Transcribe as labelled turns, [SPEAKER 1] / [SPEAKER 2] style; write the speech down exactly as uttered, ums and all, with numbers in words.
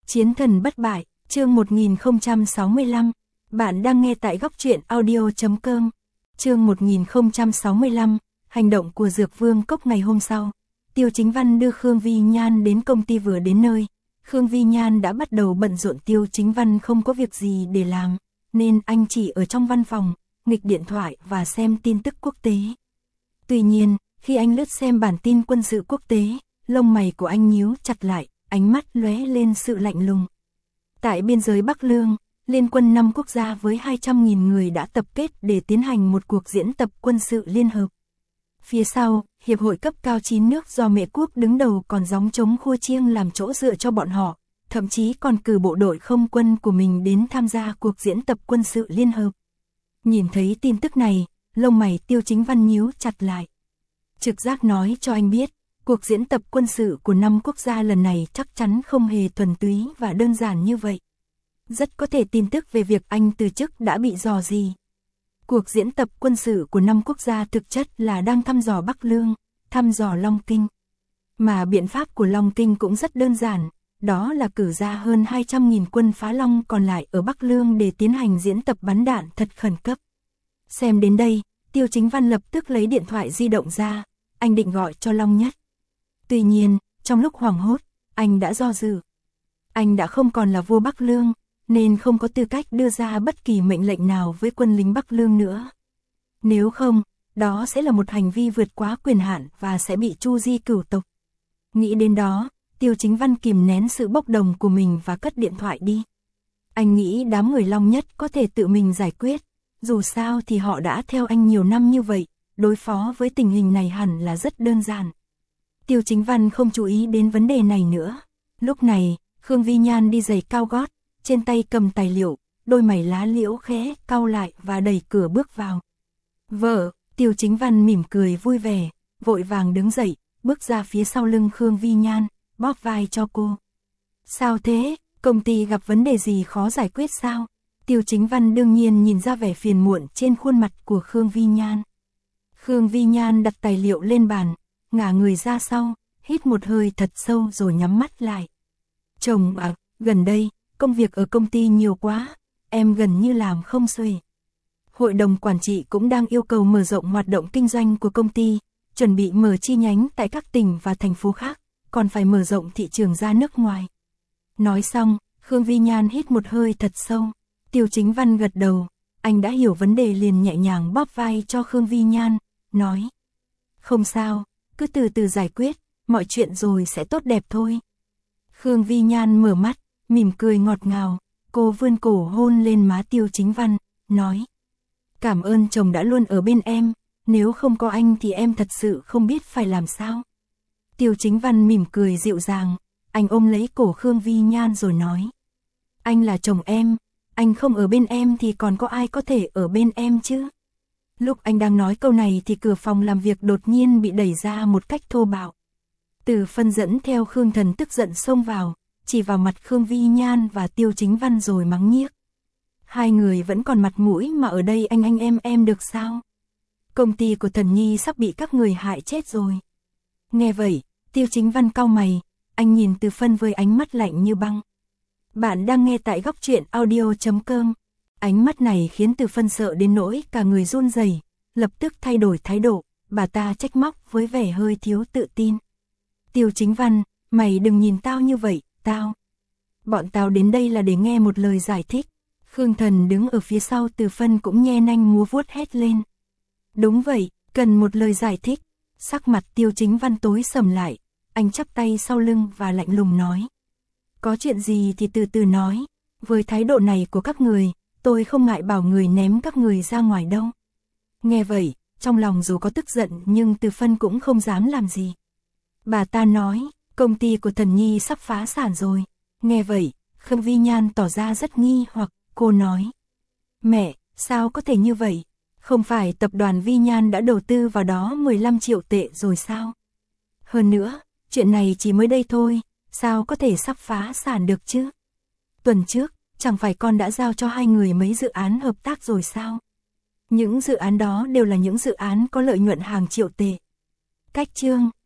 [SPEAKER 1] Chiến thần bất bại, chương một nghìn không trăm sáu mươi lăm. Bạn đang nghe tại góc truyện audio chấm com. Chương một nghìn không trăm sáu mươi lăm, hành động của Dược Vương Cốc ngày hôm sau. Tiêu Chính Văn đưa Khương Vi Nhan đến công ty. Vừa đến nơi, Khương Vi Nhan đã bắt đầu bận rộn. Tiêu Chính Văn không có việc gì để làm, nên anh chỉ ở trong văn phòng, nghịch điện thoại và xem tin tức quốc tế. Tuy nhiên, khi anh lướt xem bản tin quân sự quốc tế, lông mày của anh nhíu chặt lại, ánh mắt lóe lên sự lạnh lùng. Tại biên giới Bắc Lương, liên quân năm quốc gia với hai trăm nghìn người đã tập kết để tiến hành một cuộc diễn tập quân sự liên hợp. Phía sau, Hiệp hội cấp cao chín nước do Mễ Quốc đứng đầu còn gióng trống khua chiêng làm chỗ dựa cho bọn họ, thậm chí còn cử bộ đội không quân của mình đến tham gia cuộc diễn tập quân sự liên hợp. Nhìn thấy tin tức này, lông mày Tiêu Chính Văn nhíu chặt lại. Trực giác nói cho anh biết, cuộc diễn tập quân sự của năm quốc gia lần này chắc chắn không hề thuần túy và đơn giản như vậy. Rất có thể tin tức về việc anh từ chức đã bị rò rỉ. Cuộc diễn tập quân sự của năm quốc gia thực chất là đang thăm dò Bắc Lương, thăm dò Long Kinh. Mà biện pháp của Long Kinh cũng rất đơn giản, đó là cử ra hơn hai trăm nghìn quân phá Long còn lại ở Bắc Lương để tiến hành diễn tập bắn đạn thật khẩn cấp. Xem đến đây, Tiêu Chính Văn lập tức lấy điện thoại di động ra, anh định gọi cho Long Nhất. Tuy nhiên, trong lúc hoảng hốt, anh đã do dự. Anh đã không còn là vua Bắc Lương, nên không có tư cách đưa ra bất kỳ mệnh lệnh nào với quân lính Bắc Lương nữa. Nếu không, đó sẽ là một hành vi vượt quá quyền hạn và sẽ bị tru di cửu tộc. Nghĩ đến đó, Tiêu Chính Văn kìm nén sự bốc đồng của mình và cất điện thoại đi. Anh nghĩ đám người Long Nhất có thể tự mình giải quyết, dù sao thì họ đã theo anh nhiều năm như vậy, đối phó với tình hình này hẳn là rất đơn giản. Tiêu Chính Văn không chú ý đến vấn đề này nữa. Lúc này, Khương Vi Nhan đi giày cao gót, trên tay cầm tài liệu, đôi mày lá liễu khẽ cau lại và đẩy cửa bước vào. Vợ, Tiêu Chính Văn mỉm cười vui vẻ, vội vàng đứng dậy, bước ra phía sau lưng Khương Vi Nhan, bóp vai cho cô. Sao thế, công ty gặp vấn đề gì khó giải quyết sao? Tiêu Chính Văn đương nhiên nhìn ra vẻ phiền muộn trên khuôn mặt của Khương Vi Nhan. Khương Vi Nhan đặt tài liệu lên bàn, ngả người ra sau, hít một hơi thật sâu rồi nhắm mắt lại. Chồng ạ, à, gần đây, công việc ở công ty nhiều quá, em gần như làm không xuể. Hội đồng quản trị cũng đang yêu cầu mở rộng hoạt động kinh doanh của công ty, chuẩn bị mở chi nhánh tại các tỉnh và thành phố khác, còn phải mở rộng thị trường ra nước ngoài. Nói xong, Khương Vi Nhan hít một hơi thật sâu. Tiêu Chính Văn gật đầu, anh đã hiểu vấn đề liền nhẹ nhàng bóp vai cho Khương Vi Nhan, nói. Không sao, cứ từ từ giải quyết, mọi chuyện rồi sẽ tốt đẹp thôi. Khương Vi Nhan mở mắt, mỉm cười ngọt ngào, cô vươn cổ hôn lên má Tiêu Chính Văn, nói. Cảm ơn chồng đã luôn ở bên em, nếu không có anh thì em thật sự không biết phải làm sao. Tiêu Chính Văn mỉm cười dịu dàng, anh ôm lấy cổ Khương Vi Nhan rồi nói. Anh là chồng em, anh không ở bên em thì còn có ai có thể ở bên em chứ? Lúc anh đang nói câu này thì cửa phòng làm việc đột nhiên bị đẩy ra một cách thô bạo. Từ Phân dẫn theo Khương Thần tức giận xông vào, chỉ vào mặt Khương Vi Nhan và Tiêu Chính Văn rồi mắng nhiếc. Hai người vẫn còn mặt mũi mà ở đây anh anh em em được sao? Công ty của Thần Nhi sắp bị các người hại chết rồi. Nghe vậy, Tiêu Chính Văn cau mày, anh nhìn Từ Phân với ánh mắt lạnh như băng. Bạn đang nghe tại góc truyện audio chấm com. Ánh mắt này khiến Từ Phân sợ đến nỗi cả người run rẩy, lập tức thay đổi thái độ, bà ta trách móc với vẻ hơi thiếu tự tin. Tiêu Chính Văn, mày đừng nhìn tao như vậy, tao. Bọn tao đến đây là để nghe một lời giải thích. Khương Thần đứng ở phía sau Từ Phân cũng nhe nanh múa vuốt hét lên. Đúng vậy, cần một lời giải thích. Sắc mặt Tiêu Chính Văn tối sầm lại, anh chắp tay sau lưng và lạnh lùng nói. Có chuyện gì thì từ từ nói, với thái độ này của các người, tôi không ngại bảo người ném các người ra ngoài đâu. Nghe vậy, trong lòng dù có tức giận nhưng Từ Phân cũng không dám làm gì. Bà ta nói, công ty của Thần Nhi sắp phá sản rồi. Nghe vậy, Khương Vi Nhan tỏ ra rất nghi hoặc, cô nói. Mẹ, sao có thể như vậy? Không phải tập đoàn Vi Nhan đã đầu tư vào đó mười lăm triệu tệ rồi sao? Hơn nữa, chuyện này chỉ mới đây thôi, sao có thể sắp phá sản được chứ? Tuần trước, chẳng phải con đã giao cho hai người mấy dự án hợp tác rồi sao? Những dự án đó đều là những dự án có lợi nhuận hàng triệu tệ. Cách chương,